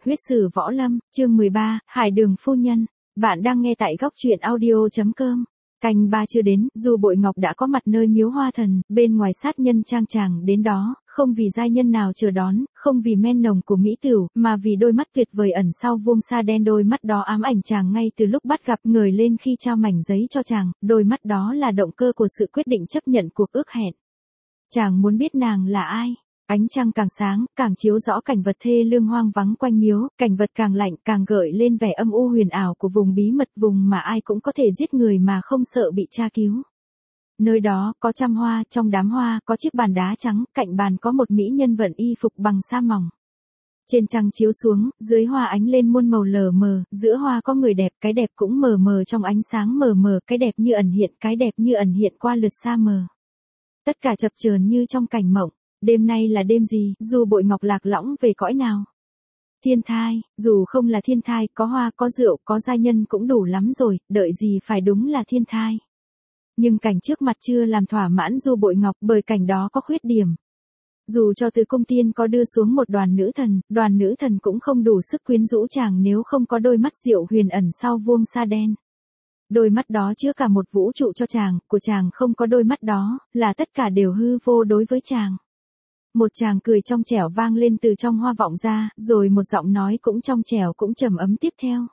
Huyết sử võ lâm, chương 13, Hải Đường phu nhân. Bạn đang nghe tại góc truyện audio.com. Canh ba chưa đến, Du Bội Ngọc đã có mặt nơi miếu hoa thần, bên ngoài sát nhân trang chàng đến đó, không vì giai nhân nào chờ đón, không vì men nồng của mỹ tửu, mà vì đôi mắt tuyệt vời ẩn sau vuông sa đen. Đôi mắt đó ám ảnh chàng ngay từ lúc bắt gặp, ngời lên khi trao mảnh giấy cho chàng, đôi mắt đó là động cơ của sự quyết định chấp nhận cuộc ước hẹn. Chàng muốn biết nàng là ai. Ánh trăng càng sáng, càng chiếu rõ cảnh vật thê lương hoang vắng quanh miếu, cảnh vật càng lạnh, càng gợi lên vẻ âm u huyền ảo của vùng bí mật, vùng mà ai cũng có thể giết người mà không sợ bị tra cứu. Nơi đó, có trăm hoa, trong đám hoa, có chiếc bàn đá trắng, cạnh bàn có một mỹ nhân vận y phục bằng sa mỏng. Trên trăng chiếu xuống, dưới hoa ánh lên muôn màu lờ mờ, giữa hoa có người đẹp, cái đẹp cũng mờ mờ trong ánh sáng mờ mờ, cái đẹp như ẩn hiện, cái đẹp như ẩn hiện qua lượt sa mờ. Tất cả chập chờn như trong cảnh mộng. Đêm nay là đêm gì, Du Bội Ngọc lạc lõng về cõi nào? Thiên thai, dù không là thiên thai, có hoa, có rượu, có giai nhân cũng đủ lắm rồi, đợi gì phải đúng là thiên thai. Nhưng cảnh trước mặt chưa làm thỏa mãn Du Bội Ngọc, bởi cảnh đó có khuyết điểm. Dù cho từ cung tiên có đưa xuống một đoàn nữ thần cũng không đủ sức quyến rũ chàng nếu không có đôi mắt diệu huyền ẩn sau vuông sa đen. Đôi mắt đó chứa cả một vũ trụ cho chàng, của chàng không có đôi mắt đó, là tất cả đều hư vô đối với chàng. Một chàng cười trong trẻo vang lên từ trong hoa vọng ra, rồi một giọng nói cũng trong trẻo cũng trầm ấm tiếp theo.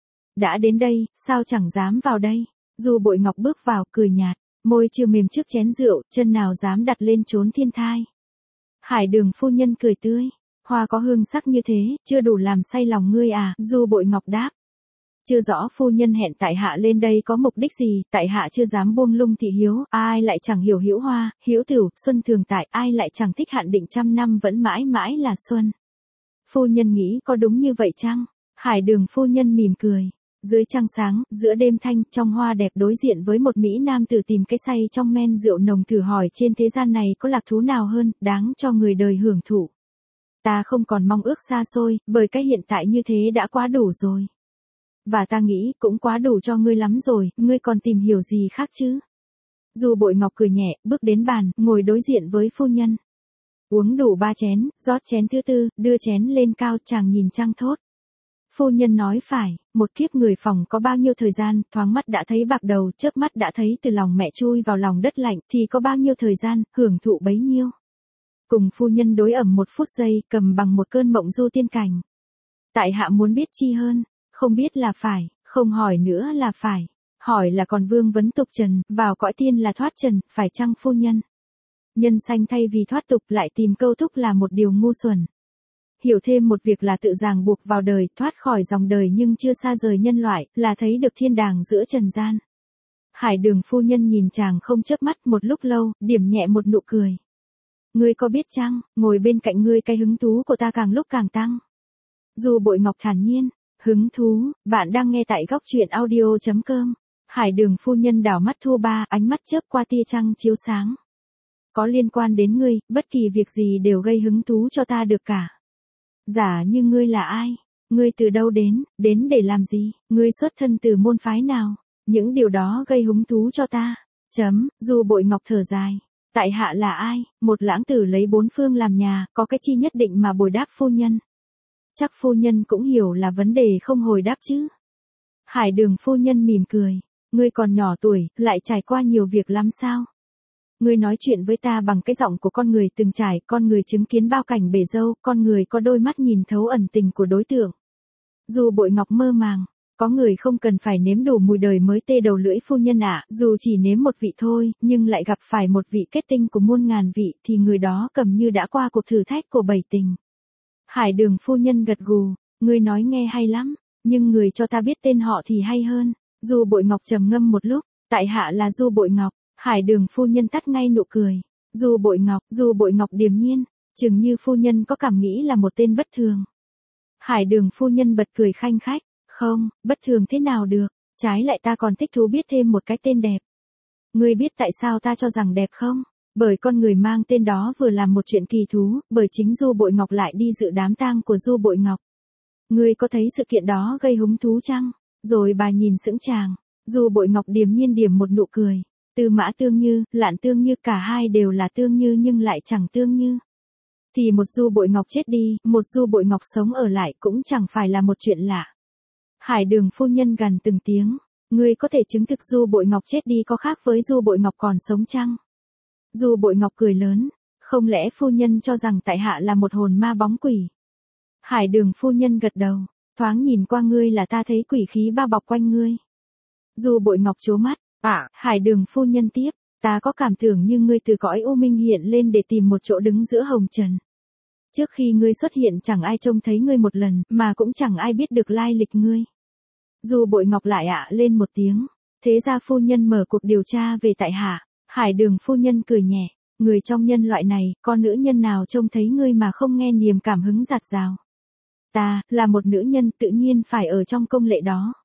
Đã đến đây, sao chẳng dám vào đây? Du Bội Ngọc bước vào, cười nhạt, môi chưa mềm trước chén rượu, chân nào dám đặt lên chốn thiên thai. Hải Đường phu nhân cười tươi, hoa có hương sắc như thế, chưa đủ làm say lòng ngươi à? Du Bội Ngọc đáp. Chưa rõ phu nhân hẹn tại hạ lên đây có mục đích gì, tại hạ chưa dám buông lung thị hiếu, ai lại chẳng hiểu hữu hoa, hữu tửu, xuân thường tại, ai lại chẳng thích hạn định trăm năm vẫn mãi mãi là xuân. Phu nhân nghĩ có đúng như vậy chăng? Hải Đường phu nhân mỉm cười. Dưới trăng sáng, giữa đêm thanh, trong hoa đẹp đối diện với một mỹ nam tử tìm cái say trong men rượu nồng, thử hỏi trên thế gian này có lạc thú nào hơn, đáng cho người đời hưởng thụ. Ta không còn mong ước xa xôi, bởi cái hiện tại như thế đã quá đủ rồi. Và ta nghĩ cũng quá đủ cho ngươi lắm rồi, ngươi còn tìm hiểu gì khác chứ? Du Bội Ngọc cười nhẹ, bước đến bàn, ngồi đối diện với phu nhân. Uống đủ 3 chén, rót chén thứ tư, đưa chén lên cao, chàng nhìn trăng thốt. Phu nhân nói phải, một kiếp người phòng có bao nhiêu thời gian, thoáng mắt đã thấy bạc đầu, chớp mắt đã thấy từ lòng mẹ chui vào lòng đất lạnh, thì có bao nhiêu thời gian, hưởng thụ bấy nhiêu. Cùng phu nhân đối ẩm 1 phút giây, cầm bằng một cơn mộng du tiên cảnh. Tại hạ muốn biết chi hơn. Không biết là phải, không hỏi nữa là phải. Hỏi là còn vương vấn tục trần, vào cõi tiên là thoát trần, phải chăng phu nhân? Nhân sanh thay vì thoát tục lại tìm câu thúc là một điều ngu xuẩn. Hiểu thêm một việc là tự ràng buộc vào đời, thoát khỏi dòng đời nhưng chưa xa rời nhân loại, là thấy được thiên đàng giữa trần gian. Hải Đường phu nhân nhìn chàng không chớp mắt một lúc lâu, điểm nhẹ một nụ cười. Ngươi có biết chăng, ngồi bên cạnh ngươi cái hứng thú của ta càng lúc càng tăng. Du Bội Ngọc thản nhiên. Hứng thú, bạn đang nghe tại góc truyện audio.com. Hải Đường phu nhân đảo mắt thu ba, ánh mắt chớp qua tia trăng chiếu sáng. Có liên quan đến ngươi, bất kỳ việc gì đều gây hứng thú cho ta được cả. Giả như ngươi là ai? Ngươi từ đâu đến để làm gì? Ngươi xuất thân từ môn phái nào? Những điều đó gây hứng thú cho ta. Du Bội Ngọc thở dài. Tại hạ là ai? Một lãng tử lấy 4 phương làm nhà, có cái chi nhất định mà bồi đáp phu nhân. Chắc phu nhân cũng hiểu là vấn đề không hồi đáp chứ. Hải Đường phu nhân mỉm cười. Ngươi còn nhỏ tuổi, lại trải qua nhiều việc lắm sao? Ngươi nói chuyện với ta bằng cái giọng của con người từng trải, con người chứng kiến bao cảnh bể dâu, con người có đôi mắt nhìn thấu ẩn tình của đối tượng. Du Bội Ngọc mơ màng. Có người không cần phải nếm đủ mùi đời mới tê đầu lưỡi phu nhân ạ, dù chỉ nếm một vị thôi, nhưng lại gặp phải một vị kết tinh của muôn ngàn vị, thì người đó cầm như đã qua cuộc thử thách của 7 tình. Hải Đường phu nhân gật gù, ngươi nói nghe hay lắm, nhưng người cho ta biết tên họ thì hay hơn. Du Bội Ngọc trầm ngâm một lúc, tại hạ là Du Bội Ngọc. Hải Đường phu nhân tắt ngay nụ cười. Du Bội Ngọc điềm nhiên, chừng như phu nhân có cảm nghĩ là một tên bất thường. Hải Đường phu nhân bật cười khanh khách, không, bất thường thế nào được, trái lại ta còn thích thú biết thêm một cái tên đẹp. Ngươi biết tại sao ta cho rằng đẹp không? Bởi con người mang tên đó vừa làm một chuyện kỳ thú, bởi chính Du Bội Ngọc lại đi dự đám tang của Du Bội Ngọc. Ngươi có thấy sự kiện đó gây hứng thú chăng? Rồi bà nhìn sững chàng. Du Bội Ngọc điềm nhiên điểm một nụ cười. Tư Mã Tương Như, Lạn Tương Như, cả hai đều là tương như nhưng lại chẳng tương như. Thì một Du Bội Ngọc chết đi, một Du Bội Ngọc sống ở lại cũng chẳng phải là một chuyện lạ. Hải Đường phu nhân gằn từng tiếng, ngươi có thể chứng thực Du Bội Ngọc chết đi có khác với Du Bội Ngọc còn sống chăng? Du Bội Ngọc cười lớn, không lẽ phu nhân cho rằng tại hạ là một hồn ma bóng quỷ? Hải Đường phu nhân gật đầu, thoáng nhìn qua ngươi là ta thấy quỷ khí bao bọc quanh ngươi. Du Bội Ngọc trố mắt, Hải Đường phu nhân tiếp, ta có cảm tưởng như ngươi từ cõi u minh hiện lên để tìm một chỗ đứng giữa hồng trần. Trước khi ngươi xuất hiện chẳng ai trông thấy ngươi một lần, mà cũng chẳng ai biết được lai lịch ngươi. Du Bội Ngọc lại lên một tiếng, thế ra phu nhân mở cuộc điều tra về tại hạ. Hải Đường phu nhân cười nhẹ, người trong nhân loại này, có nữ nhân nào trông thấy ngươi mà không nghe niềm cảm hứng dạt dào. Ta, là một nữ nhân tự nhiên phải ở trong công lệ đó.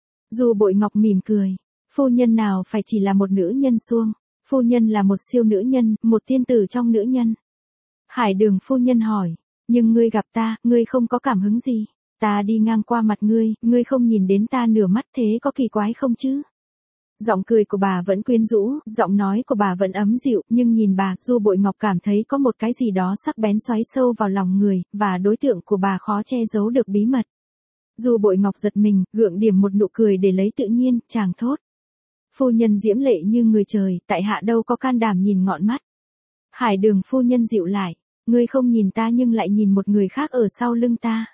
Du Bội Ngọc mỉm cười, phu nhân nào phải chỉ là một nữ nhân suông, phu nhân là một siêu nữ nhân, một tiên tử trong nữ nhân. Hải Đường phu nhân hỏi, nhưng ngươi gặp ta, ngươi không có cảm hứng gì, ta đi ngang qua mặt ngươi không nhìn đến ta nửa mắt thế có kỳ quái không chứ? Giọng cười của bà vẫn quyến rũ, giọng nói của bà vẫn ấm dịu, nhưng nhìn bà, Du Bội Ngọc cảm thấy có một cái gì đó sắc bén xoáy sâu vào lòng người, và đối tượng của bà khó che giấu được bí mật. Du Bội Ngọc giật mình, gượng điểm một nụ cười để lấy tự nhiên, chàng thốt. Phu nhân diễm lệ như người trời, tại hạ đâu có can đảm nhìn ngọn mắt. Hải Đường phu nhân dịu lại, ngươi không nhìn ta nhưng lại nhìn một người khác ở sau lưng ta.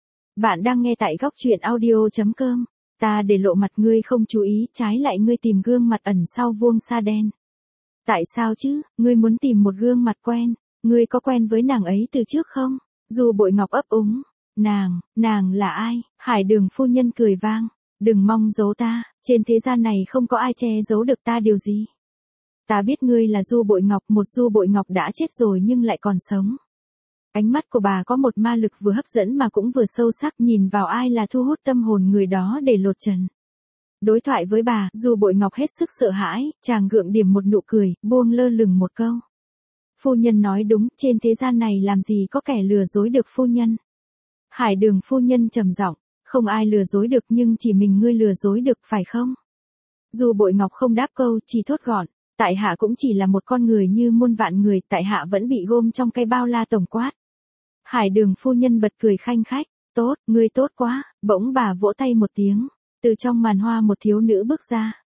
Bạn đang nghe tại góc truyện audio.com. Ta để lộ mặt ngươi không chú ý, trái lại ngươi tìm gương mặt ẩn sau vuông sa đen. Tại sao chứ, ngươi muốn tìm một gương mặt quen, ngươi có quen với nàng ấy từ trước không? Du Bội Ngọc ấp úng, nàng là ai? Hải Đường phu nhân cười vang, đừng mong giấu ta, trên thế gian này không có ai che giấu được ta điều gì. Ta biết ngươi là Du Bội Ngọc, một Du Bội Ngọc đã chết rồi nhưng lại còn sống. Ánh mắt của bà có một ma lực vừa hấp dẫn mà cũng vừa sâu sắc, nhìn vào ai là thu hút tâm hồn người đó để lột trần. Đối thoại với bà, Du Bội Ngọc hết sức sợ hãi, chàng gượng điểm một nụ cười, buông lơ lửng một câu. Phu nhân nói đúng, trên thế gian này làm gì có kẻ lừa dối được phu nhân. Hải Đường phu nhân trầm giọng, không ai lừa dối được nhưng chỉ mình ngươi lừa dối được phải không? Du Bội Ngọc không đáp câu, chỉ thốt gọn, tại hạ cũng chỉ là một con người như muôn vạn người, tại hạ vẫn bị gom trong cái bao la tổng quát. Hải Đường phu nhân bật cười khanh khách, tốt, ngươi tốt quá, bỗng bà vỗ tay một tiếng, từ trong màn hoa một thiếu nữ bước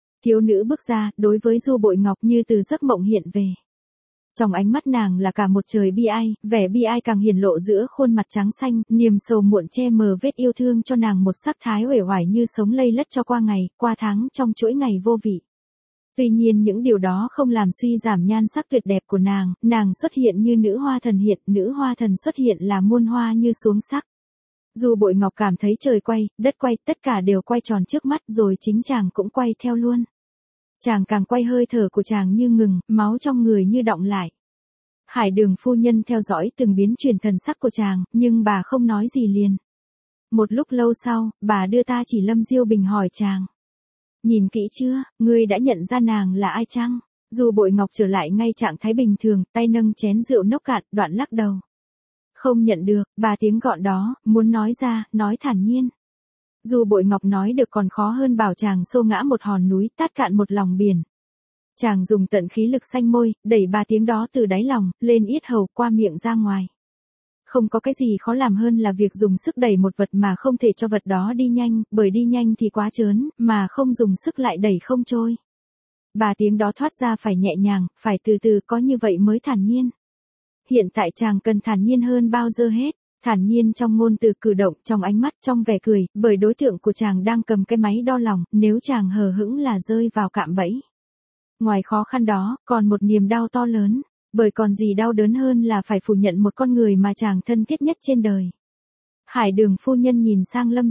ra, đối với Du Bội Ngọc như từ giấc mộng hiện về. Trong ánh mắt nàng là cả một trời bi ai, vẻ bi ai càng hiển lộ giữa khuôn mặt trắng xanh, niềm sầu muộn che mờ vết yêu thương cho nàng một sắc thái uể oải như sống lây lất cho qua ngày, qua tháng trong chuỗi ngày vô vị. Tuy nhiên những điều đó không làm suy giảm nhan sắc tuyệt đẹp của nàng xuất hiện như nữ hoa thần hiện, nữ hoa thần xuất hiện là muôn hoa như xuống sắc. Du Bội Ngọc cảm thấy trời quay, đất quay, tất cả đều quay tròn trước mắt rồi chính chàng cũng quay theo luôn. Chàng càng quay hơi thở của chàng như ngừng, máu trong người như đọng lại. Hải Đường phu nhân theo dõi từng biến chuyển thần sắc của chàng, nhưng bà không nói gì liền. Một lúc lâu sau, bà đưa ta chỉ Lâm Diêu Bình hỏi chàng. Nhìn kỹ chưa, ngươi đã nhận ra nàng là ai chăng? Du Bội Ngọc trở lại ngay trạng thái bình thường, tay nâng chén rượu nốc cạn, đoạn lắc đầu. Không nhận được, bà tiếng gọn đó, muốn nói ra, nói thản nhiên. Du Bội Ngọc nói được còn khó hơn bảo chàng xô ngã một hòn núi, tát cạn một lòng biển. Chàng dùng tận khí lực xanh môi, đẩy ba tiếng đó từ đáy lòng, lên yết hầu, qua miệng ra ngoài. Không có cái gì khó làm hơn là việc dùng sức đẩy một vật mà không thể cho vật đó đi nhanh, bởi đi nhanh thì quá trớn, mà không dùng sức lại đẩy không trôi. Ba tiếng đó thoát ra phải nhẹ nhàng, phải từ từ, có như vậy mới thản nhiên. Hiện tại chàng cần thản nhiên hơn bao giờ hết, thản nhiên trong ngôn từ cử động, trong ánh mắt, trong vẻ cười, bởi đối tượng của chàng đang cầm cái máy đo lòng, nếu chàng hờ hững là rơi vào cạm bẫy. Ngoài khó khăn đó, còn một niềm đau to lớn, bởi còn gì đau đớn hơn là phải phủ nhận một con người mà chàng thân thiết nhất trên đời. Hải Đường phu nhân nhìn sang Lâm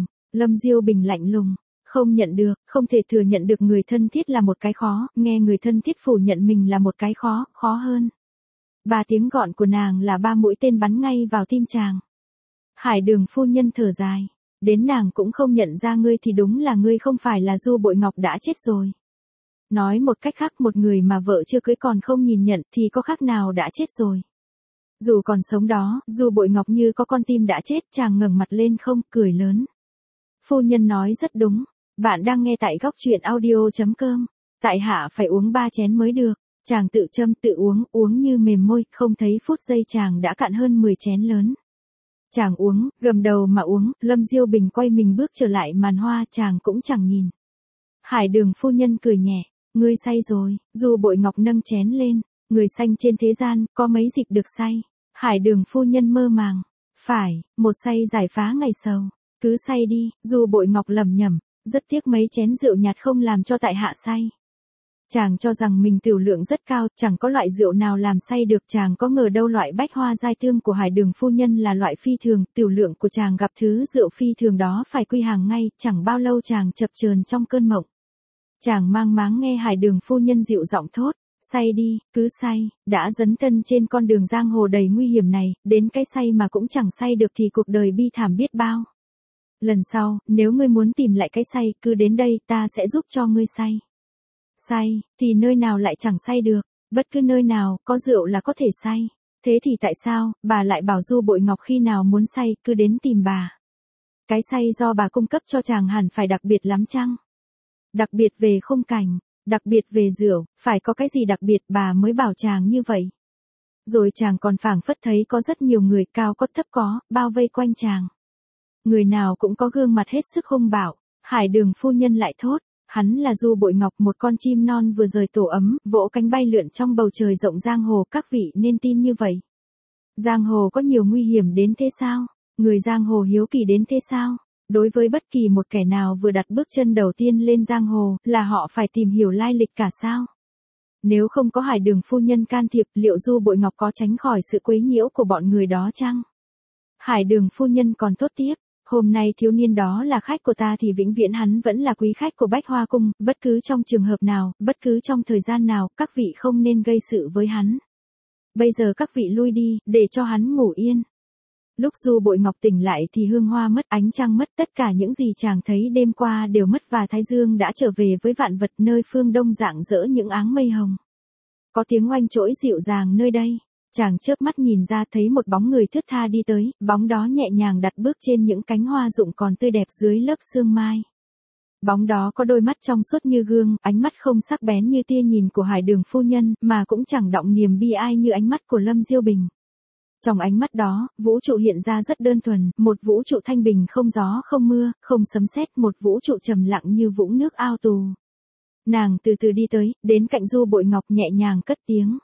Diêu Bình lạnh lùng, không nhận được, không thể thừa nhận được người thân thiết là một cái khó, nghe người thân thiết phủ nhận mình là một cái khó hơn. Ba tiếng gọn của nàng là ba mũi tên bắn ngay vào tim chàng. Hải Đường phu nhân thở dài, đến nàng cũng không nhận ra ngươi thì đúng là ngươi không phải là Du Bội Ngọc đã chết rồi. Nói một cách khác, một người mà vợ chưa cưới còn không nhìn nhận thì có khác nào đã chết rồi. Dù còn sống đó, Du Bội Ngọc như có con tim đã chết, chàng ngẩng mặt lên không, cười lớn. Phu nhân nói rất đúng, bạn đang nghe tại góc truyện audio.com, tại hạ phải uống 3 chén mới được. Chàng tự châm tự uống như mềm môi, không thấy phút giây chàng đã cạn hơn 10 chén lớn. Chàng uống, gầm đầu mà uống, Lâm Diêu Bình quay mình bước trở lại màn hoa, chàng cũng chẳng nhìn. Hải Đường phu nhân cười nhẹ, ngươi say rồi. Du Bội Ngọc nâng chén lên, người sanh trên thế gian, có mấy dịp được say. Hải Đường phu nhân mơ màng, phải, một say giải phá ngày sầu. Cứ say đi. Du Bội Ngọc lẩm nhẩm, rất tiếc mấy chén rượu nhạt không làm cho tại hạ say. Chàng cho rằng mình tiểu lượng rất cao, chẳng có loại rượu nào làm say được, chàng có ngờ đâu loại bách hoa giai tương của Hải Đường phu nhân là loại phi thường, tiểu lượng của chàng gặp thứ rượu phi thường đó phải quy hàng ngay, chẳng bao lâu chàng chập chờn trong cơn mộng. Chàng mang máng nghe Hải Đường phu nhân dịu giọng thốt, say đi, cứ say, đã dấn thân trên con đường giang hồ đầy nguy hiểm này, đến cái say mà cũng chẳng say được thì cuộc đời bi thảm biết bao. Lần sau, nếu ngươi muốn tìm lại cái say, cứ đến đây, ta sẽ giúp cho ngươi say. Say, thì nơi nào lại chẳng say được, bất cứ nơi nào, có rượu là có thể say. Thế thì tại sao, bà lại bảo Du Bội Ngọc khi nào muốn say, cứ đến tìm bà. Cái say do bà cung cấp cho chàng hẳn phải đặc biệt lắm chăng? Đặc biệt về khung cảnh, đặc biệt về rượu, phải có cái gì đặc biệt bà mới bảo chàng như vậy. Rồi chàng còn phảng phất thấy có rất nhiều người cao có thấp có, bao vây quanh chàng. Người nào cũng có gương mặt hết sức hung bạo, Hải Đường phu nhân lại thốt, hắn là Du Bội Ngọc, một con chim non vừa rời tổ ấm, vỗ cánh bay lượn trong bầu trời rộng giang hồ, các vị nên tin như vậy. Giang hồ có nhiều nguy hiểm đến thế sao? Người giang hồ hiếu kỳ đến thế sao? Đối với bất kỳ một kẻ nào vừa đặt bước chân đầu tiên lên giang hồ, là họ phải tìm hiểu lai lịch cả sao? Nếu không có Hải Đường phu nhân can thiệp, liệu Du Bội Ngọc có tránh khỏi sự quấy nhiễu của bọn người đó chăng? Hải Đường phu nhân còn thốt tiếp, hôm nay thiếu niên đó là khách của ta thì vĩnh viễn hắn vẫn là quý khách của Bách Hoa Cung, bất cứ trong trường hợp nào, bất cứ trong thời gian nào, các vị không nên gây sự với hắn. Bây giờ các vị lui đi, để cho hắn ngủ yên. Lúc Du Bội Ngọc tỉnh lại thì hương hoa mất, ánh trăng mất, tất cả những gì chàng thấy đêm qua đều mất và Thái Dương đã trở về với vạn vật, nơi phương đông rạng rỡ những áng mây hồng. Có tiếng oanh trỗi dịu dàng nơi đây. Chàng chớp mắt nhìn ra thấy một bóng người thướt tha đi tới, bóng đó nhẹ nhàng đặt bước trên những cánh hoa rụng còn tươi đẹp dưới lớp sương mai. Bóng đó có đôi mắt trong suốt như gương, ánh mắt không sắc bén như tia nhìn của Hải Đường phu nhân, mà cũng chẳng đọng niềm bi ai như ánh mắt của Lâm Diêu Bình. Trong ánh mắt đó, vũ trụ hiện ra rất đơn thuần, một vũ trụ thanh bình không gió không mưa, không sấm sét, một vũ trụ trầm lặng như vũng nước ao tù. Nàng từ từ đi tới, đến cạnh Du Bội Ngọc nhẹ nhàng cất tiếng.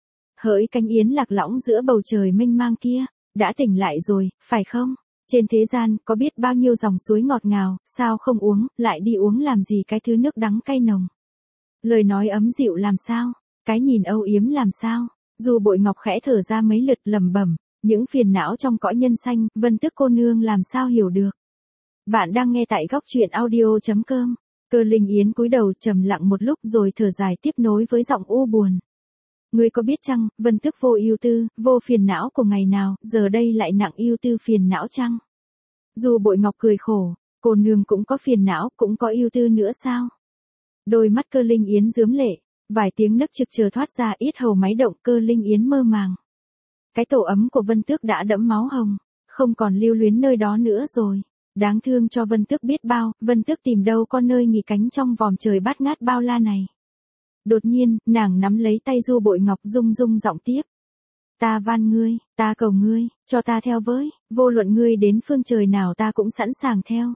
Hỡi cánh yến lạc lõng giữa bầu trời mênh mang kia, đã tỉnh lại rồi, phải không? Trên thế gian, có biết bao nhiêu dòng suối ngọt ngào, sao không uống, lại đi uống làm gì cái thứ nước đắng cay nồng. Lời nói ấm dịu làm sao, cái nhìn âu yếm làm sao, Du Bội Ngọc khẽ thở ra mấy lượt lẩm bẩm, những phiền não trong cõi nhân sanh, Vân Tước cô nương làm sao hiểu được. Bạn đang nghe tại góc truyện audio.com. Cơ Linh Yến cúi đầu trầm lặng một lúc rồi thở dài tiếp nối với giọng u buồn. Ngươi có biết chăng, Vân Tước vô ưu tư, vô phiền não của ngày nào, giờ đây lại nặng ưu tư phiền não chăng? Du Bội Ngọc cười khổ, cô nương cũng có phiền não, cũng có ưu tư nữa sao? Đôi mắt Cơ Linh Yến rướm lệ, vài tiếng nấc trực chờ thoát ra, yết hầu máy động, Cơ Linh Yến mơ màng. Cái tổ ấm của Vân Tước đã đẫm máu hồng, không còn lưu luyến nơi đó nữa rồi. Đáng thương cho Vân Tước biết bao, Vân Tước tìm đâu có nơi nghỉ cánh trong vòm trời bát ngát bao la này. Đột nhiên, nàng nắm lấy tay Du Bội Ngọc rung rung giọng tiếp. Ta van ngươi, ta cầu ngươi, cho ta theo với, vô luận ngươi đến phương trời nào ta cũng sẵn sàng theo.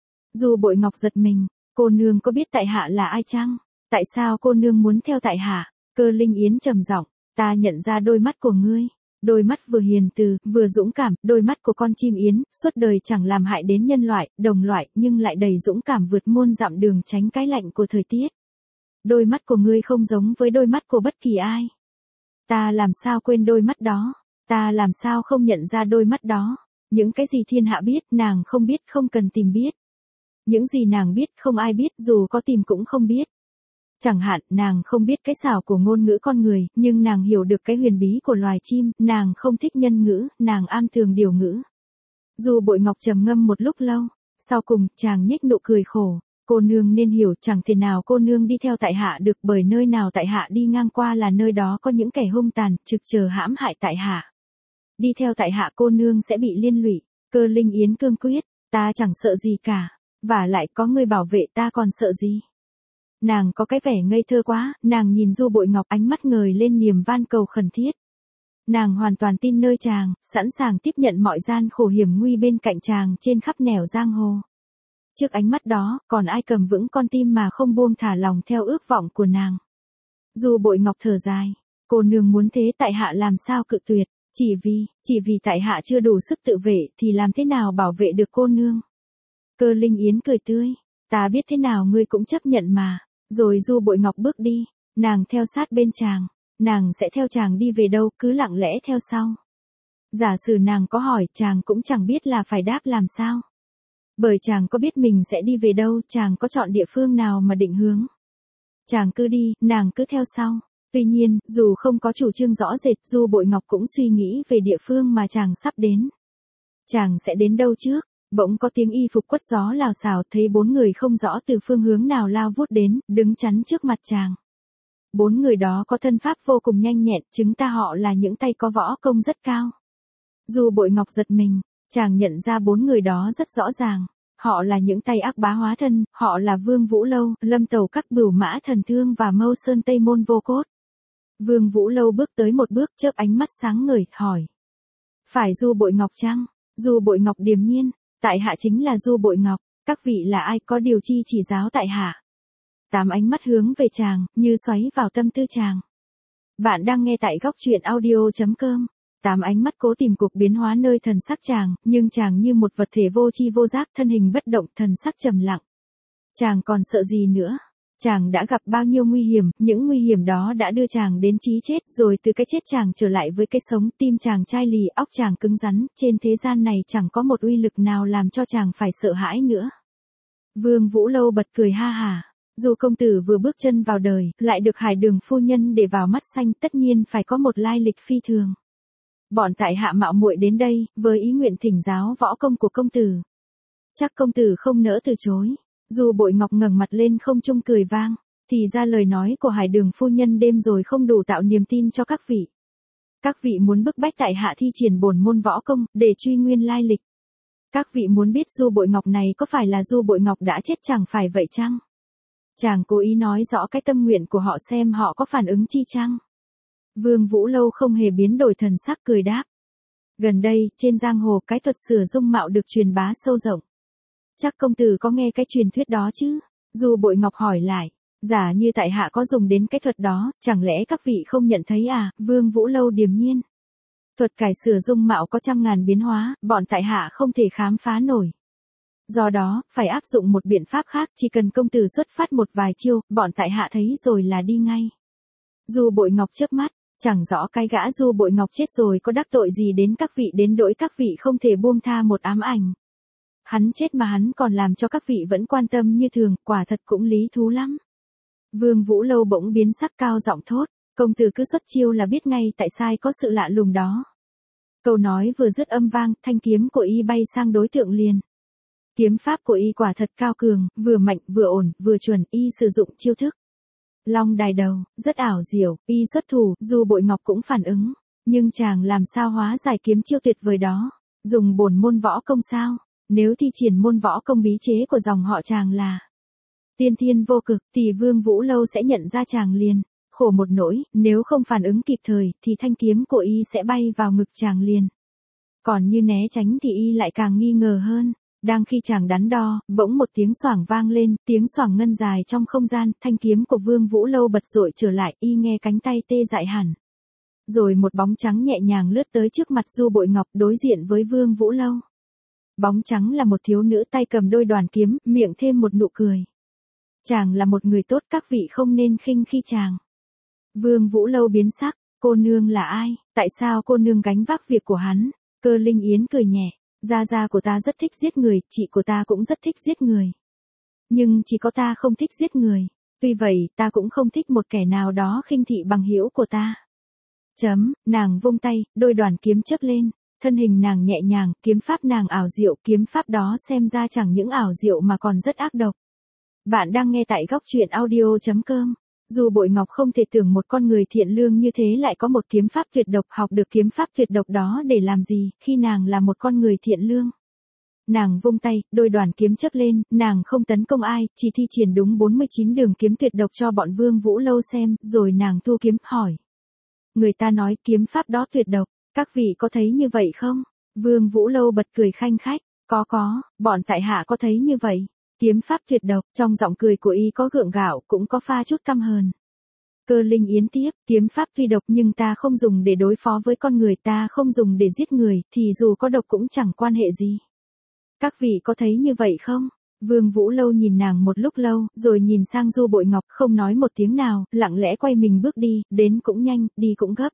Du Bội Ngọc giật mình, cô nương có biết tại hạ là ai chăng? Tại sao cô nương muốn theo tại hạ? Cơ Linh Yến trầm giọng, ta nhận ra đôi mắt của ngươi. Đôi mắt vừa hiền từ, vừa dũng cảm, đôi mắt của con chim yến, suốt đời chẳng làm hại đến nhân loại, đồng loại, nhưng lại đầy dũng cảm vượt muôn dặm đường tránh cái lạnh của thời tiết. Đôi mắt của ngươi không giống với đôi mắt của bất kỳ ai. Ta làm sao quên đôi mắt đó, ta làm sao không nhận ra đôi mắt đó. Những cái gì thiên hạ biết, nàng không biết, không cần tìm biết. Những gì nàng biết, không ai biết, dù có tìm cũng không biết. Chẳng hạn, nàng không biết cái xảo của ngôn ngữ con người, nhưng nàng hiểu được cái huyền bí của loài chim, nàng không thích nhân ngữ, nàng am tường điều ngữ. Du Bội Ngọc trầm ngâm một lúc lâu, sau cùng, chàng nhếch nụ cười khổ. Cô nương nên hiểu, chẳng thể nào cô nương đi theo tại hạ được, bởi nơi nào tại hạ đi ngang qua là nơi đó có những kẻ hung tàn, trực chờ hãm hại tại hạ. Đi theo tại hạ cô nương sẽ bị liên lụy. Cơ Linh Yến cương quyết, ta chẳng sợ gì cả, vả lại có người bảo vệ ta còn sợ gì. Nàng có cái vẻ ngây thơ quá, nàng nhìn Du Bội Ngọc ánh mắt ngời lên niềm van cầu khẩn thiết. Nàng hoàn toàn tin nơi chàng, sẵn sàng tiếp nhận mọi gian khổ hiểm nguy bên cạnh chàng trên khắp nẻo giang hồ. Trước ánh mắt đó, còn ai cầm vững con tim mà không buông thả lòng theo ước vọng của nàng. Du Bội Ngọc thở dài, cô nương muốn thế tại hạ làm sao cự tuyệt, chỉ vì tại hạ chưa đủ sức tự vệ thì làm thế nào bảo vệ được cô nương. Cơ Linh Yến cười tươi, ta biết thế nào ngươi cũng chấp nhận mà. Rồi Du Bội Ngọc bước đi, nàng theo sát bên chàng, nàng sẽ theo chàng đi về đâu, cứ lặng lẽ theo sau. Giả sử nàng có hỏi, chàng cũng chẳng biết là phải đáp làm sao. Bởi chàng có biết mình sẽ đi về đâu, chàng có chọn địa phương nào mà định hướng. Chàng cứ đi, nàng cứ theo sau. Tuy nhiên, dù không có chủ trương rõ rệt, Du Bội Ngọc cũng suy nghĩ về địa phương mà chàng sắp đến. Chàng sẽ đến đâu trước? Bỗng có tiếng y phục quất gió lào xào, thấy 4 người không rõ từ phương hướng nào lao vút đến, đứng chắn trước mặt chàng. 4 người đó có thân pháp vô cùng nhanh nhẹn, chứng tỏ họ là những tay có võ công rất cao. Du Bội Ngọc giật mình, chàng nhận ra 4 người đó rất rõ ràng. Họ là những tay ác bá hóa thân, họ là Vương Vũ Lâu, Lâm Tầu Các, Bửu Mã Thần Thương và Mâu Sơn Tây Môn Vô Cốt. Vương Vũ Lâu bước tới một bước, chớp ánh mắt sáng ngời, hỏi. Phải Du Bội Ngọc chăng? Du Bội Ngọc điềm nhiên, tại hạ chính là Du Bội Ngọc, các vị là ai, có điều chi chỉ giáo tại hạ. 8 ánh mắt hướng về chàng, như xoáy vào tâm tư chàng. Bạn đang nghe tại góc truyện audio.com. 8 ánh mắt cố tìm cuộc biến hóa nơi thần sắc chàng, nhưng chàng như một vật thể vô tri vô giác, thân hình bất động, thần sắc trầm lặng. Chàng còn sợ gì nữa? Chàng đã gặp bao nhiêu nguy hiểm, những nguy hiểm đó đã đưa chàng đến chí chết, rồi từ cái chết chàng trở lại với cái sống, tim chàng chai lì, óc chàng cứng rắn, trên thế gian này chẳng có một uy lực nào làm cho chàng phải sợ hãi nữa. Vương Vũ Lâu bật cười ha hả. Dù công tử vừa bước chân vào đời, lại được Hải Đường phu nhân để vào mắt xanh, tất nhiên phải có một lai lịch phi thường. Bọn tại hạ mạo muội đến đây, với ý nguyện thỉnh giáo võ công của công tử. Chắc công tử không nỡ từ chối. Du Bội Ngọc ngẩng mặt lên không trung cười vang, thì ra lời nói của Hải Đường phu nhân đêm rồi không đủ tạo niềm tin cho các vị. Các vị muốn bức bách tại hạ thi triển bổn môn võ công, để truy nguyên lai lịch. Các vị muốn biết Du Bội Ngọc này có phải là Du Bội Ngọc đã chết chẳng phải vậy chăng? Chàng cố ý nói rõ cái tâm nguyện của họ xem họ có phản ứng chi chăng? Vương Vũ Lâu không hề biến đổi thần sắc, cười đáp. Gần đây, trên giang hồ, cái thuật sửa dung mạo được truyền bá sâu rộng. Chắc công tử có nghe cái truyền thuyết đó chứ? Du Bội Ngọc hỏi lại. Giả như tại hạ có dùng đến cái thuật đó, chẳng lẽ các vị không nhận thấy à? Vương Vũ Lâu điềm nhiên. Thuật cải sửa dung mạo có trăm ngàn biến hóa, bọn tại hạ không thể khám phá nổi. Do đó, phải áp dụng một biện pháp khác, chỉ cần công tử xuất phát một vài chiêu, bọn tại hạ thấy rồi là đi ngay. Du Bội Ngọc chớp mắt, chẳng rõ cái gã Du Bội Ngọc chết rồi có đắc tội gì đến các vị đến nỗi các vị không thể buông tha một ám ảnh. Hắn chết mà hắn còn làm cho các vị vẫn quan tâm như thường, quả thật cũng lý thú lắm. Vương Vũ Lâu bỗng biến sắc, cao giọng thốt, công tử cứ xuất chiêu là biết ngay tại sai có sự lạ lùng đó. Câu nói vừa dứt âm vang, thanh kiếm của y bay sang đối tượng liền. Kiếm pháp của y quả thật cao cường, vừa mạnh, vừa ổn, vừa chuẩn, y sử dụng chiêu thức Long Đài Đầu, rất ảo diệu, y xuất thủ, Du Bội Ngọc cũng phản ứng, nhưng chàng làm sao hóa giải kiếm chiêu tuyệt vời đó? Dùng bổn môn võ công sao? Nếu thi triển môn võ công bí chế của dòng họ chàng là tiên thiên vô cực, thì Vương Vũ Lâu sẽ nhận ra chàng liền. Khổ một nỗi, nếu không phản ứng kịp thời, thì thanh kiếm của y sẽ bay vào ngực chàng liền. Còn như né tránh thì y lại càng nghi ngờ hơn. Đang khi chàng đắn đo, bỗng một tiếng xoảng vang lên, tiếng xoảng ngân dài trong không gian, thanh kiếm của Vương Vũ Lâu bật dội trở lại, y nghe cánh tay tê dại hẳn. Rồi một bóng trắng nhẹ nhàng lướt tới trước mặt Du Bội Ngọc, đối diện với Vương Vũ Lâu. Bóng trắng là một thiếu nữ tay cầm đôi đoàn kiếm, miệng thêm một nụ cười. Chàng là một người tốt, các vị không nên khinh khi chàng. Vương Vũ Lâu biến sắc, cô nương là ai, tại sao cô nương gánh vác việc của hắn? Cơ Linh Yến cười nhẹ, gia của ta rất thích giết người, chị của ta cũng rất thích giết người. Nhưng chỉ có ta không thích giết người, tuy vậy ta cũng không thích một kẻ nào đó khinh thị bằng hữu của ta. Nàng vung tay, đôi đoàn kiếm chớp lên, thân hình nàng nhẹ nhàng, kiếm pháp nàng ảo diệu, kiếm pháp đó xem ra chẳng những ảo diệu mà còn rất ác độc. Bạn đang nghe tại góc truyện audio.com. Du Bội Ngọc không thể tưởng một con người thiện lương như thế lại có một kiếm pháp tuyệt độc, học được kiếm pháp tuyệt độc đó để làm gì, khi nàng là một con người thiện lương. Nàng vung tay, đôi đoàn kiếm chớp lên, nàng không tấn công ai, chỉ thi triển đúng 49 đường kiếm tuyệt độc cho bọn Vương Vũ Lâu xem, rồi nàng thu kiếm, hỏi. Người ta nói kiếm pháp đó tuyệt độc, các vị có thấy như vậy không? Vương Vũ Lâu bật cười khanh khách, có, bọn tại hạ có thấy như vậy. Kiếm pháp tuyệt độc, trong giọng cười của y có gượng gạo, cũng có pha chút căm hờn. Cơ Linh Yến tiếp, kiếm pháp tuy độc nhưng ta không dùng để đối phó với con người, ta không dùng để giết người, thì dù có độc cũng chẳng quan hệ gì. Các vị có thấy như vậy không? Vương Vũ Lâu nhìn nàng một lúc lâu, rồi nhìn sang Du Bội Ngọc, không nói một tiếng nào, lặng lẽ quay mình bước đi, đến cũng nhanh, đi cũng gấp.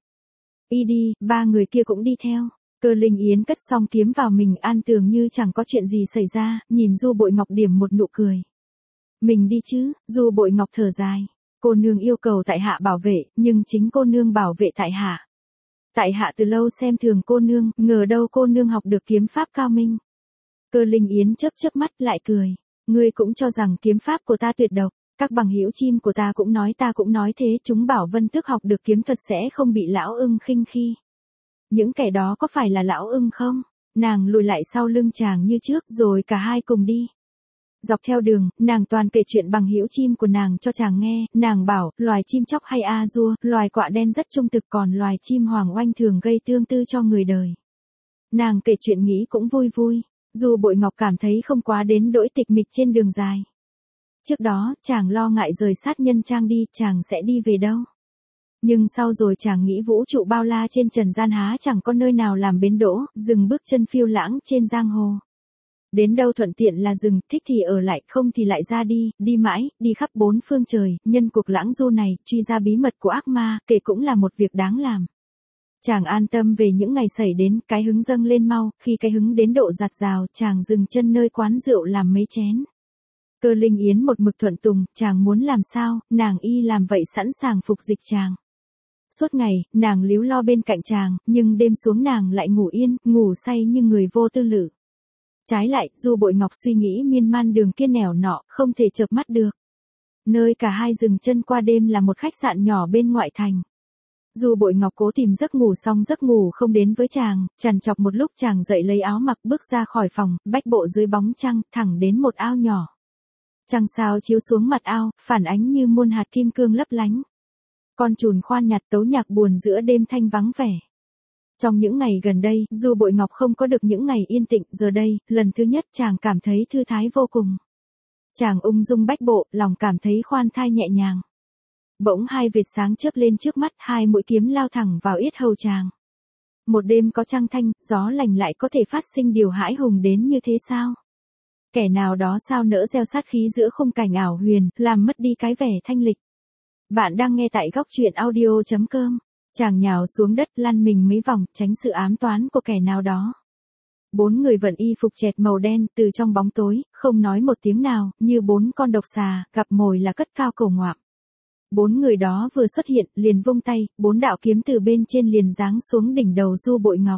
Y đi, ba người kia cũng đi theo. Cơ Linh Yến cất xong kiếm vào mình, an tường như chẳng có chuyện gì xảy ra, nhìn Du Bội Ngọc điểm một nụ cười. Mình đi chứ? Du Bội Ngọc thở dài. Cô nương yêu cầu tại hạ bảo vệ, nhưng chính cô nương bảo vệ tại hạ. Tại hạ từ lâu xem thường cô nương, ngờ đâu cô nương học được kiếm pháp cao minh. Cơ Linh Yến chớp chớp mắt lại cười. Ngươi cũng cho rằng kiếm pháp của ta tuyệt độc, các bằng hữu chim của ta cũng nói thế, chúng bảo Vân Tước học được kiếm thuật sẽ không bị lão ưng khinh khi. Những kẻ đó có phải là lão ưng không? Nàng lùi lại sau lưng chàng như trước, rồi cả hai cùng đi. Dọc theo đường, nàng toàn kể chuyện bằng hữu chim của nàng cho chàng nghe, nàng bảo, loài chim chóc hay a dua, loài quạ đen rất trung thực, còn loài chim hoàng oanh thường gây tương tư cho người đời. Nàng kể chuyện nghĩ cũng vui vui, dù Bội Ngọc cảm thấy không quá đến đỗi tịch mịch trên đường dài. Trước đó, chàng lo ngại rời sát nhân trang đi, chàng sẽ đi về đâu. Nhưng sau rồi chàng nghĩ vũ trụ bao la trên trần gian há chẳng có nơi nào làm bến đỗ, dừng bước chân phiêu lãng trên giang hồ. Đến đâu thuận tiện là dừng, thích thì ở lại, không thì lại ra đi, đi mãi, đi khắp bốn phương trời, nhân cuộc lãng du này, truy ra bí mật của ác ma, kể cũng là một việc đáng làm. Chàng an tâm về những ngày xảy đến, cái hứng dâng lên mau, khi cái hứng đến độ giạt rào, chàng dừng chân nơi quán rượu làm mấy chén. Cơ Linh Yến một mực thuận tùng, chàng muốn làm sao, nàng y làm vậy, sẵn sàng phục dịch chàng. Suốt ngày, nàng líu lo bên cạnh chàng, nhưng đêm xuống nàng lại ngủ yên, ngủ say như người vô tư lự. Trái lại, Du Bội Ngọc suy nghĩ miên man đường kia nẻo nọ, không thể chợp mắt được. Nơi cả hai dừng chân qua đêm là một khách sạn nhỏ bên ngoại thành. Du Bội Ngọc cố tìm giấc ngủ xong giấc ngủ không đến với chàng, trằn trọc một lúc chàng dậy lấy áo mặc bước ra khỏi phòng, bách bộ dưới bóng trăng, thẳng đến một ao nhỏ. Trăng sao chiếu xuống mặt ao, phản ánh như muôn hạt kim cương lấp lánh. Con trùn khoan nhặt tấu nhạc buồn giữa đêm thanh vắng vẻ. Trong những ngày gần đây, Du Bội Ngọc không có được những ngày yên tĩnh, giờ đây, lần thứ nhất chàng cảm thấy thư thái vô cùng. Chàng ung dung bách bộ, lòng cảm thấy khoan thai nhẹ nhàng. Bỗng hai vệt sáng chớp lên trước mắt, hai mũi kiếm lao thẳng vào yết hầu chàng. Một đêm có trăng thanh, gió lành lại có thể phát sinh điều hãi hùng đến như thế sao? Kẻ nào đó sao nỡ gieo sát khí giữa khung cảnh ảo huyền, làm mất đi cái vẻ thanh lịch. Bạn đang nghe tại góc truyện audio.com. Chàng nhào xuống đất lăn mình mấy vòng, tránh sự ám toán của kẻ nào đó. Bốn người vận y phục chẹt màu đen, từ trong bóng tối, không nói một tiếng nào, như bốn con độc xà, gặp mồi là cất cao cổ ngoạm. Bốn người đó vừa xuất hiện, liền vung tay, bốn đạo kiếm từ bên trên liền giáng xuống đỉnh đầu Du Bội Ngọc.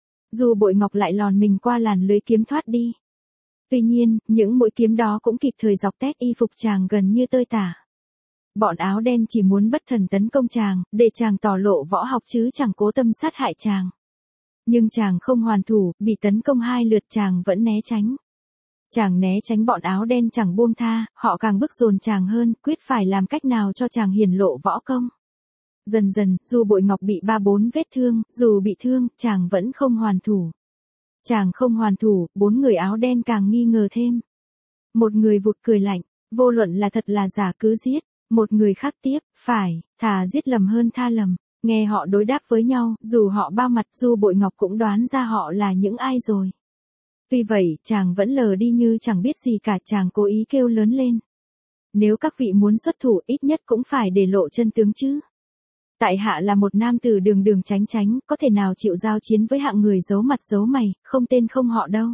Du Bội Ngọc lại lòn mình qua làn lưới kiếm thoát đi. Tuy nhiên, những mũi kiếm đó cũng kịp thời dọc tét y phục chàng gần như tơi tả. Bọn áo đen chỉ muốn bất thần tấn công chàng, để chàng tỏ lộ võ học chứ chẳng cố tâm sát hại chàng. Nhưng chàng không hoàn thủ, bị tấn công hai lượt chàng vẫn né tránh. Chàng né tránh bọn áo đen chẳng buông tha, họ càng bức dồn chàng hơn, quyết phải làm cách nào cho chàng hiển lộ võ công. Dần dần, Du Bội Ngọc bị 3-4 vết thương, dù bị thương, chàng vẫn không hoàn thủ. Chàng không hoàn thủ, bốn người áo đen càng nghi ngờ thêm. Một người vụt cười lạnh, vô luận là thật là giả cứ giết. Một người khác tiếp, phải, thà giết lầm hơn tha lầm. Nghe họ đối đáp với nhau, dù họ bao mặt, Du Bội Ngọc cũng đoán ra họ là những ai rồi. Tuy vậy, chàng vẫn lờ đi như chẳng biết gì cả, chàng cố ý kêu lớn lên. Nếu các vị muốn xuất thủ, ít nhất cũng phải để lộ chân tướng chứ. Tại hạ là một nam tử đường đường chánh chánh, có thể nào chịu giao chiến với hạng người giấu mặt giấu mày, không tên không họ đâu.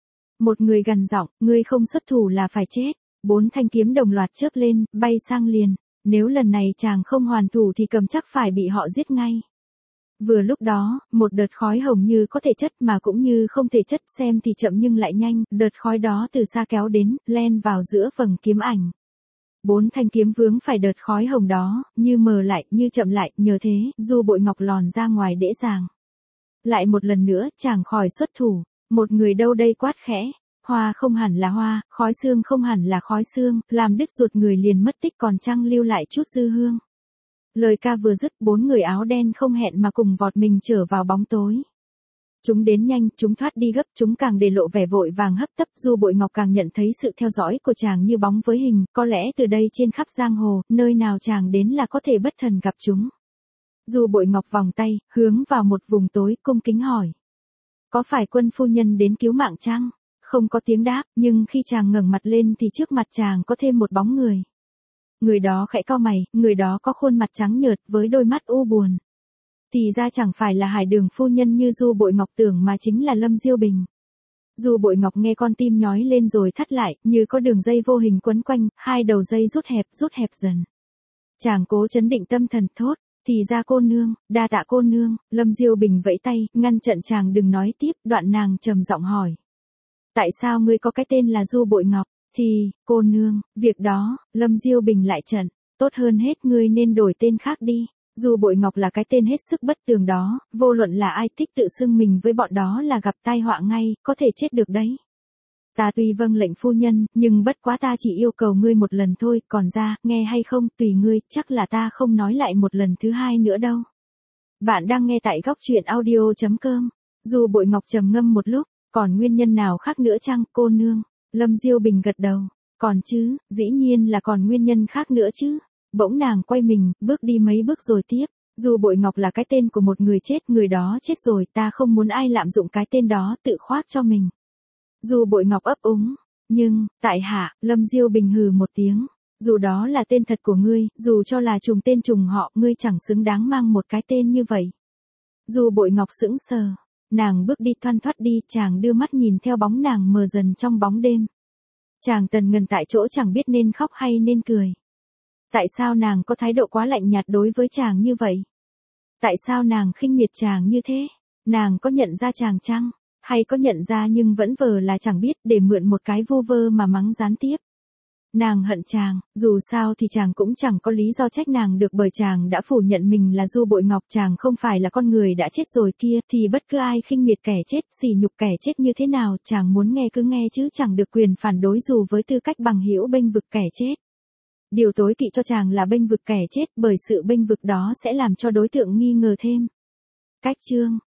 Một người gằn giọng, ngươi không xuất thủ là phải chết. Bốn thanh kiếm đồng loạt chớp lên, bay sang liền. Nếu lần này chàng không hoàn thủ thì cầm chắc phải bị họ giết ngay. Vừa lúc đó, một đợt khói hồng như có thể chất mà cũng như không thể chất, xem thì chậm nhưng lại nhanh, đợt khói đó từ xa kéo đến, len vào giữa vầng kiếm ảnh. Bốn thanh kiếm vướng phải đợt khói hồng đó, như mờ lại, như chậm lại, nhờ thế, Du Bội Ngọc lòn ra ngoài dễ dàng. Lại một lần nữa, chàng khỏi xuất thủ, một người đâu đây quát khẽ. hoa không hẳn là hoa, khói xương không hẳn là khói xương, làm đứt ruột người liền mất tích còn chăng lưu lại chút dư hương. Lời ca vừa dứt, 4 người áo đen không hẹn mà cùng vọt mình trở vào bóng tối. Chúng đến nhanh, chúng thoát đi gấp, chúng càng để lộ vẻ vội vàng hấp tấp. Du Bội Ngọc càng nhận thấy sự theo dõi của chàng như bóng với hình, có lẽ từ đây trên khắp giang hồ, nơi nào chàng đến là có thể bất thần gặp chúng. Du Bội Ngọc vòng tay, hướng vào một vùng tối, cung kính hỏi. Có phải Quân phu nhân đến cứu mạng chăng? Không có tiếng đáp, nhưng khi chàng ngẩng mặt lên thì trước mặt chàng có thêm một bóng người. Người đó khẽ cau mày, người đó có khuôn mặt trắng nhợt với đôi mắt u buồn. Thì ra chẳng phải là Hải Đường phu nhân như Du Bội Ngọc tưởng mà chính là Lâm Diêu Bình. Du Bội Ngọc nghe con tim nhói lên rồi thắt lại, như có đường dây vô hình quấn quanh, hai đầu dây rút hẹp dần. Chàng cố trấn định tâm thần thốt, thì ra cô nương, đa tạ cô nương. Lâm Diêu Bình vẫy tay, ngăn chặn chàng đừng nói tiếp, đoạn nàng trầm giọng hỏi. Tại sao ngươi có cái tên là Du Bội Ngọc? Thì, cô nương, việc đó, Lâm Diêu Bình lại trận, tốt hơn hết ngươi nên đổi tên khác đi. Du Bội Ngọc là cái tên hết sức bất tường đó, vô luận là ai thích tự xưng mình với bọn đó là gặp tai họa ngay, có thể chết được đấy. Ta tuy vâng lệnh phu nhân, nhưng bất quá ta chỉ yêu cầu ngươi một lần thôi, còn ra, nghe hay không, tùy ngươi, chắc là ta không nói lại một lần thứ hai nữa đâu. Bạn đang nghe tại góc truyện audio.com. Du Bội Ngọc trầm ngâm một lúc, còn nguyên nhân nào khác nữa chăng, cô nương? Lâm Diêu Bình gật đầu, còn chứ, dĩ nhiên là còn nguyên nhân khác nữa chứ. Bỗng nàng quay mình, bước đi mấy bước rồi tiếp. Du Bội Ngọc là cái tên của một người chết, người đó chết rồi, ta không muốn ai lạm dụng cái tên đó tự khoác cho mình. Du Bội Ngọc ấp úng, nhưng, tại hạ, Lâm Diêu Bình hừ một tiếng. Dù đó là tên thật của ngươi, dù cho là trùng tên trùng họ, ngươi chẳng xứng đáng mang một cái tên như vậy. Du Bội Ngọc sững sờ, nàng bước đi thoăn thoắt đi, chàng đưa mắt nhìn theo bóng nàng mờ dần trong bóng đêm. Chàng tần ngần tại chỗ chẳng biết nên khóc hay nên cười. Tại sao nàng có thái độ quá lạnh nhạt đối với chàng như vậy? Tại sao nàng khinh miệt chàng như thế? Nàng có nhận ra chàng chăng? Hay có nhận ra nhưng vẫn vờ là chẳng biết để mượn một cái vu vơ mà mắng gián tiếp? Nàng hận chàng, dù sao thì chàng cũng chẳng có lý do trách nàng được bởi chàng đã phủ nhận mình là Du Bội Ngọc, chàng không phải là con người đã chết rồi kia, thì bất cứ ai khinh miệt kẻ chết, sỉ nhục kẻ chết như thế nào, chàng muốn nghe cứ nghe chứ chẳng được quyền phản đối dù với tư cách bằng hữu bênh vực kẻ chết. Điều tối kỵ cho chàng là bênh vực kẻ chết, bởi sự bênh vực đó sẽ làm cho đối tượng nghi ngờ thêm. Cách chương